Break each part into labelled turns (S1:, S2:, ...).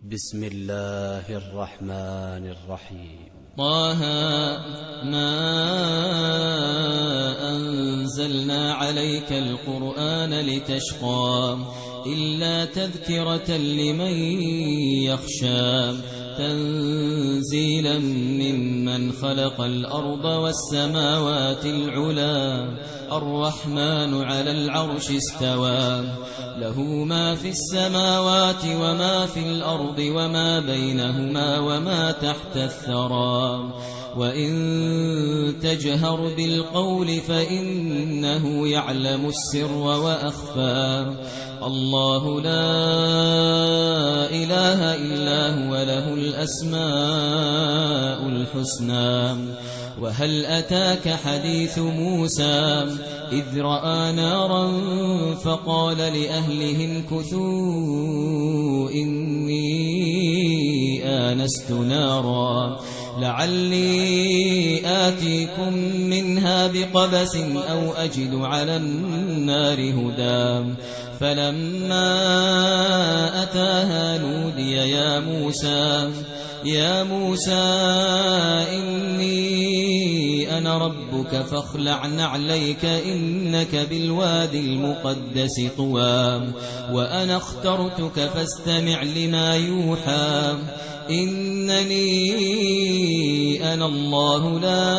S1: بسم الله الرحمن الرحيم.
S2: طه ما أنزلنا عليك القرآن لتشقى إلا تذكرة لمن يخشى تنزيلا ممن خلق الأرض والسماوات العلا الرحمن على العرش استوى له ما في السماوات وما في الأرض وما بينهما وما تحت الثرى وإن تجهر بالقول فإنه يعلم السر وأخفى الله لا إله إلا هو له الأسماء الحسنى وهل أتاك حديث موسى إذ رأى نارا فقال لأهلهم كثوا إني آنست نارا لعلي آتيكم منها بقبس أو أجد على النار هدى فلما أتاها نودي يا موسى إني أنا ربك فاخلع نعليك إنك بالوادي المقدس طوى وأنا اخترتك فاستمع لما يوحى إنني أنا الله لا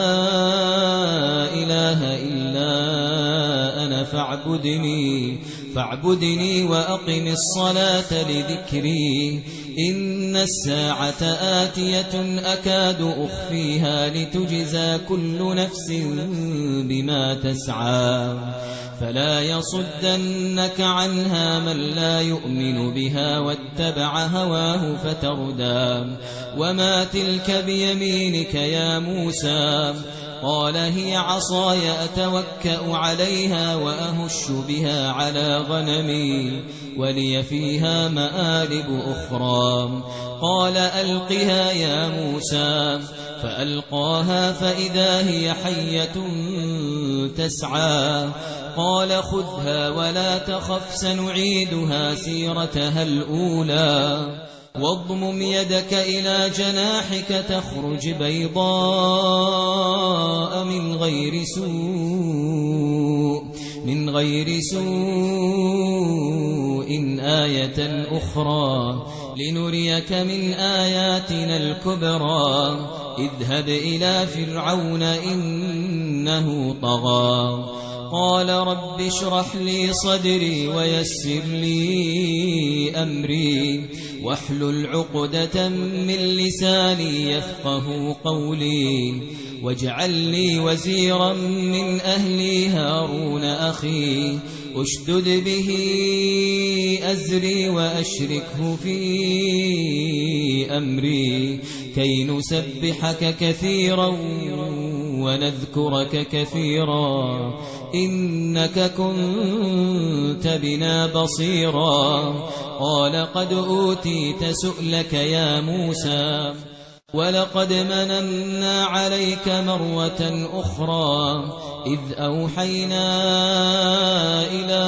S2: إله إلا أنا فاعبدني وأقم الصلاة لذكري إن الساعة آتية أكاد أخفيها لتجزى كل نفس بما تسعى فلا يصدنك عنها من لا يؤمن بها واتبع هواه فتردى وما تلك بيمينك يا موسى قال هي عصاي أتوكأ عليها وأهش بها على غنمي ولي فيها مآرب أخرى قال ألقها يا موسى فألقاها فإذا هي حية تسعى قال خذها ولا تخف سنعيدها سيرتها الأولى واضمم يدك إلى جناحك تخرج بيضاء من غير سوء آية أخرى لنريك من آياتنا الكبرى اذهب إلى فرعون إنه طغى قال رب اشرح لي صدري ويسر لي أمري واحلل عقدة من لساني يفقه قولي واجعل لي وزيرا من أهلي هارون أخي أشدد به أزري وأشركه في أمري كي نسبحك كثيرا ونذكرك كثيرا إنك كنت بنا بصيرا قال قد أوتيت سؤلك يا موسى ولقد مننا عليك مرة أخرى إذ أوحينا إلى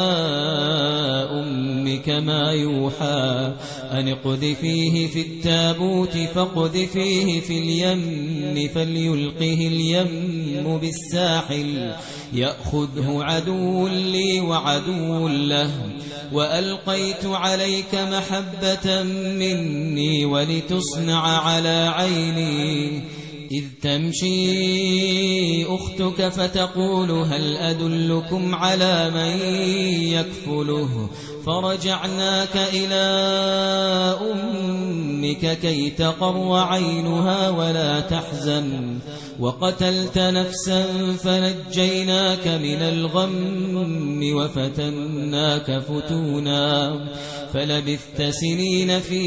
S2: أمك ما يوحى أن اقذفيه في التابوت فاقذفيه في اليم فليلقه اليم بالساحل يأخذه عدو لي وعدو له وألقيت عليك محبة مني ولتصنع على عيني إذ تمشي أختك فتقول هل أدلكم على من يكفله فرجعناك إلى أمك كي تقر عينها ولا تحزن وقتلت نفسا فنجيناك من الغم وفتناك فتونا فلبثت سنين في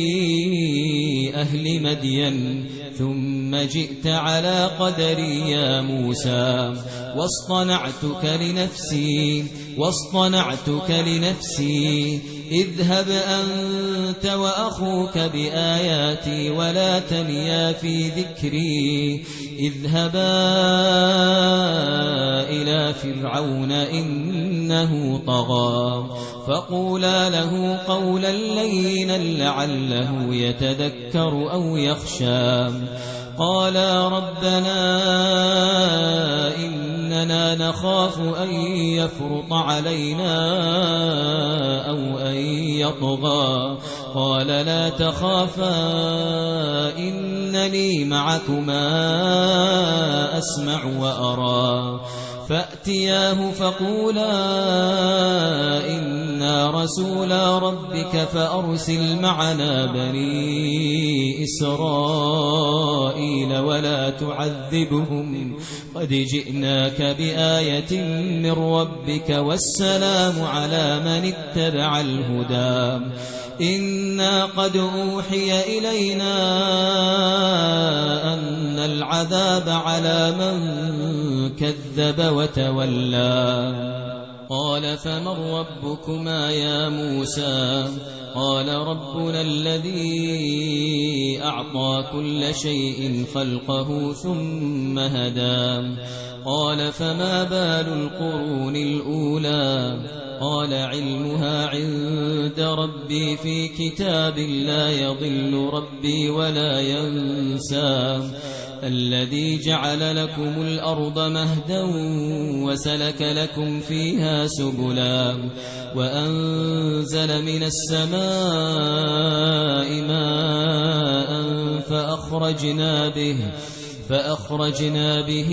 S2: أهل مدين ثم جئت على قدري يا موسى واصطنعتك لنفسي اذهب أنت وأخوك بآياتي ولا تنيا في ذكري اذهبا إلى فرعون إنه طغى فقولا له قولا لينا لعله يتذكر أو يخشى قالا ربنا إننا نخاف أن يفرط علينا أو أن يطغى قال لا تخافا إنني معكما أسمع وأرى فأتياه فقولا إنا رسولا ربك فأرسل معنا بني إسرائيل ولا تعذبهم قد جئناك بآية من ربك والسلام على من اتبع الهدى إنا قد أوحي إلينا أن العذاب على من كذب وتولى قال فمن ربكما يا موسى قال ربنا الذي أعطى كل شيء خلقه ثم هدى قال فما بال القرون الأولى قال علمها عند ربي في كتاب لا يضل ربي ولا ينسى الذي جعل لكم الأرض مهدا وسلك لكم فيها سبلا وأنزل من السماء ماء فأخرجنا به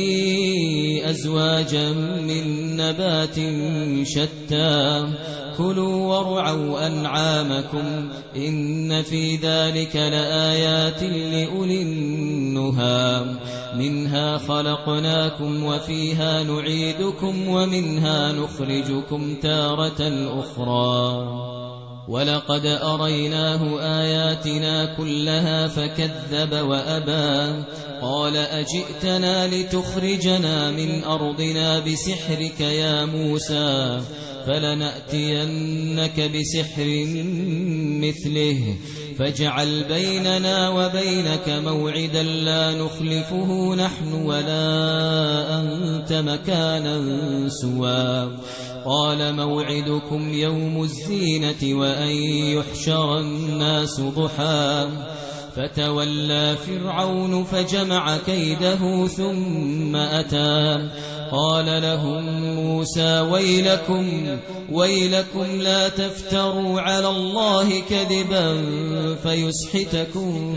S2: أزواجا من نبات شتى كلوا وارعوا أنعامكم إن في ذلك لآيات لأولي النهى منها خلقناكم وفيها نعيدكم ومنها نخرجكم تارة أخرى ولقد أريناه آياتنا كلها فكذب وأبى قال أجئتنا لتخرجنا من أرضنا بسحرك يا موسى فلنأتينك بسحر مثله فاجعل بيننا وبينك موعدا لا نخلفه نحن ولا أنت مكانا سوى قال موعدكم يوم الزينة وأن يحشر الناس ضحى فتولى فرعون فجمع كيده ثم أتى قال لهم موسى ويلكم لا تفتروا على الله كذبا فيسحتكم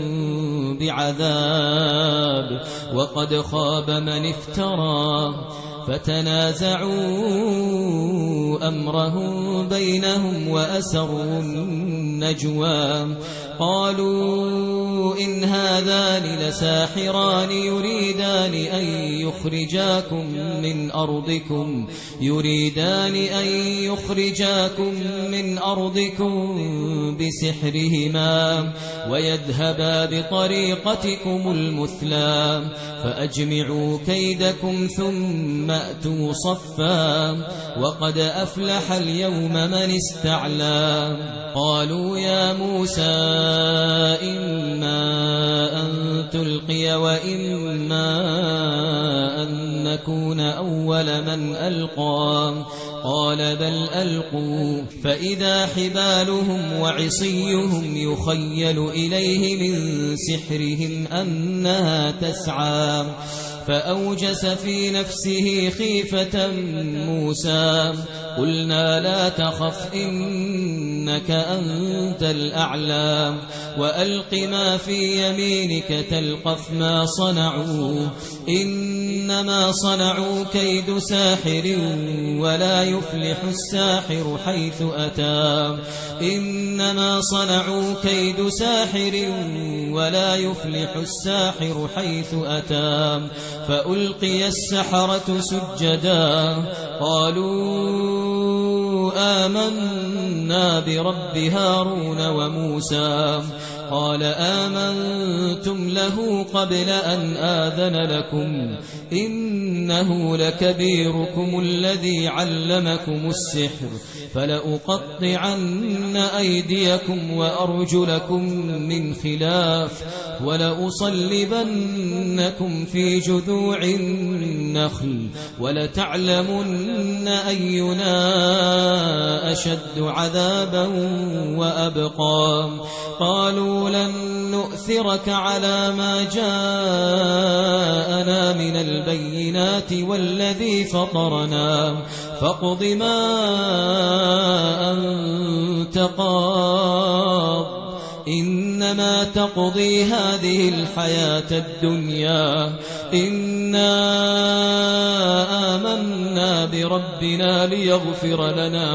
S2: بعذاب وقد خاب من افترى فتنازعوا أمرهم بينهم وأسروا النجوى قالوا إن هذان لساحران يريدان أن يخرجاكم من أرضكم بسحرهما ويذهبا بطريقتكم المثلى فأجمعوا كيدكم ثم أتوا صفا وقد أفلح اليوم من استعلى قالوا يا موسى إما أن تلقي وإما أن نكون أول من ألقى قال بل ألقوا فإذا حبالهم وعصيهم يخيل إليه من سحرهم أنها تسعى فأوجس في نفسه خيفة موسى قلنا لا تخف إنك أنت الأعلى وألق ما في يمينك تلقف ما صنعوا إنما صنعوا كيد ساحر ولا يفلح الساحر حيث أتى إنما صنعوا كيد ساحر ولا يفلح الساحر حيث أتى فألقي السحرة سجدا قالوا قالوا آمنا برب هارون وموسى قال آمنتم له قبل أن آذن لكم إنه لكبيركم الذي علمكم السحر فلأقطعن أيديكم وأرجلكم من خلاف ولأصلبنكم في جذوع النخل ولتعلمن أينا أشد عذابا وأبقى قالوا لن نؤثرك على ما جاءنا من البينات والذي فطرنا فاقض ما أنت قاض إنما تقضي هذه الحياة الدنيا إنا آمنا بربنا ليغفر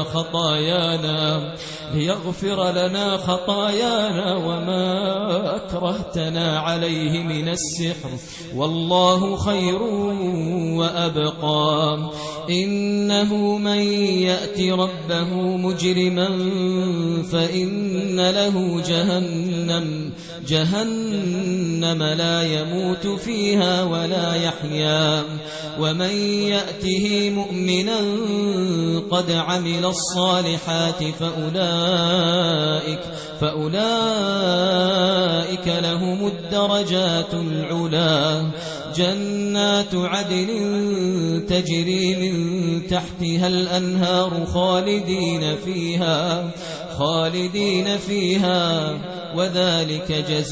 S2: لنا خطايانا وما أكرهتنا عليه من السحر والله خير وأبقى إنه من يأت ربه مجرما فإن له جهنم لا يموت فيها ولا يحيا ومن يأته مؤمنا قد عمل الصالحات فأولئك لهم الدرجات العلا جنات عدن تجري من تحتها الأنهار خالدين فيها وذلك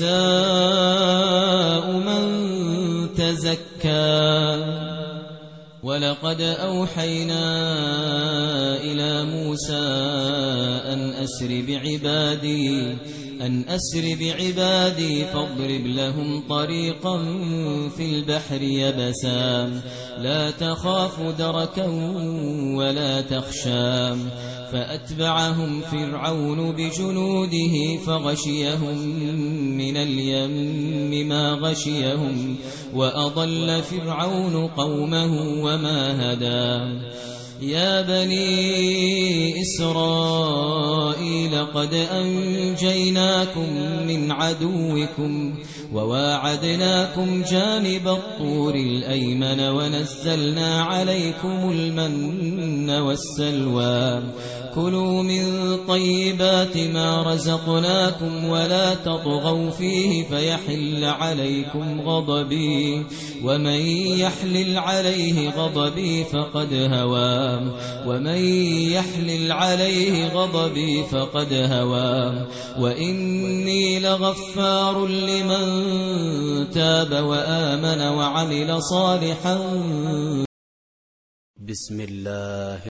S2: جزاء من تزكى ولقد أوحينا إلى موسى أن أسر بعبادي فاضرب لهم طريقا في البحر يبسا لا تخاف دركا ولا تخشى فأتبعهم فرعون بجنوده فغشيهم من اليم ما غشيهم وأضل فرعون قومه وما هدى يا بني إسرائيل قد أنجيناكم من عدوكم وواعدناكم جانب الطور الأيمن ونزلنا عليكم المن والسلوى كلوا من طيبات ما رزقناكم ولا تطغوا فيه فيحل عليكم غضبي ومن يحلل عليه غضبي فقد هوى وإني لغفار لمن تاب وآمن وعمل صالحا
S1: بسم الله